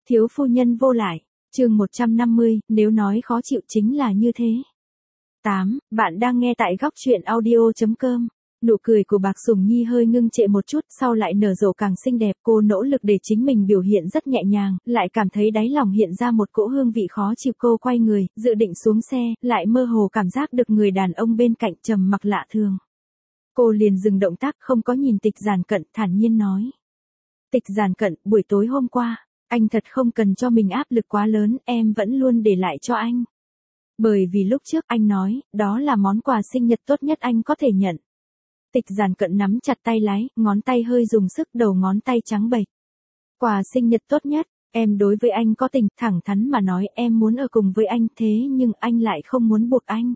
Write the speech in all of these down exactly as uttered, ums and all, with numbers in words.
Thiếu phu nhân vô lại, chương một trăm năm mươi, nếu nói khó chịu chính là như thế. tám. Bạn đang nghe tại góc truyện audio chấm com. Nụ cười của Bạc Sùng Nhi hơi ngưng trệ một chút, sau lại nở rộ càng xinh đẹp. Cô nỗ lực để chính mình biểu hiện rất nhẹ nhàng, lại cảm thấy đáy lòng hiện ra một cỗ hương vị khó chịu. Cô quay người, dự định xuống xe, lại mơ hồ cảm giác được người đàn ông bên cạnh trầm mặc lạ thường. Cô liền dừng động tác, không có nhìn Tịch Giản Cận, thản nhiên nói. Tịch Giản Cận, buổi tối hôm qua, anh thật không cần cho mình áp lực quá lớn, em vẫn luôn để lại cho anh. Bởi vì lúc trước anh nói, đó là món quà sinh nhật tốt nhất anh có thể nhận. Tịch Giản Cận nắm chặt tay lái, ngón tay hơi dùng sức, đầu ngón tay trắng bệch. Quà sinh nhật tốt nhất, em đối với anh có tình, thẳng thắn mà nói em muốn ở cùng với anh, thế nhưng anh lại không muốn buộc anh.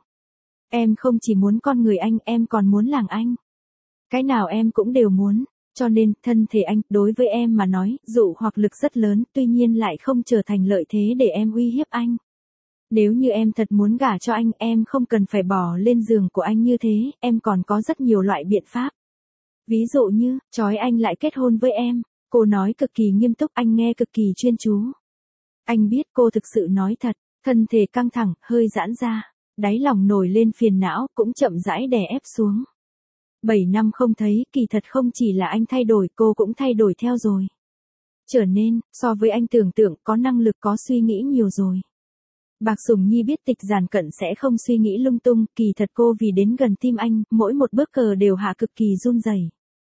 Em không chỉ muốn con người anh, em còn muốn làng anh. Cái nào em cũng đều muốn. Cho nên, thân thể anh, đối với em mà nói, dụ hoặc lực rất lớn, tuy nhiên lại không trở thành lợi thế để em uy hiếp anh. Nếu như em thật muốn gả cho anh, em không cần phải bỏ lên giường của anh như thế, em còn có rất nhiều loại biện pháp. Ví dụ như, trói anh lại kết hôn với em. Cô nói cực kỳ nghiêm túc, anh nghe cực kỳ chuyên chú. Anh biết cô thực sự nói thật, thân thể căng thẳng, hơi giãn ra, đáy lòng nổi lên phiền não, cũng chậm rãi đè ép xuống. Bảy năm không thấy, kỳ thật không chỉ là anh thay đổi, cô cũng thay đổi theo rồi. Trở nên, so với anh tưởng tượng, có năng lực, có suy nghĩ nhiều rồi. Bạc Sùng Nhi biết Tịch Giản Cận sẽ không suy nghĩ lung tung, kỳ thật cô vì đến gần tim anh, mỗi một bước cờ đều hạ cực kỳ run rẩy.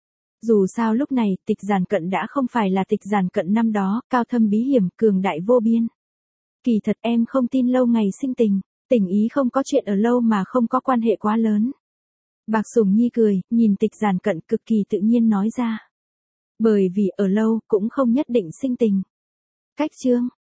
Dù sao lúc này, Tịch Giản Cận đã không phải là Tịch Giản Cận năm đó, cao thâm bí hiểm, cường đại vô biên. Kỳ thật em không tin lâu ngày sinh tình, tình ý không có chuyện ở lâu mà không có quan hệ quá lớn. Bạc Sùng Nhi cười, nhìn Tịch Giản Cận cực kỳ tự nhiên nói ra. Bởi vì ở lâu, cũng không nhất định sinh tình. Cách chương,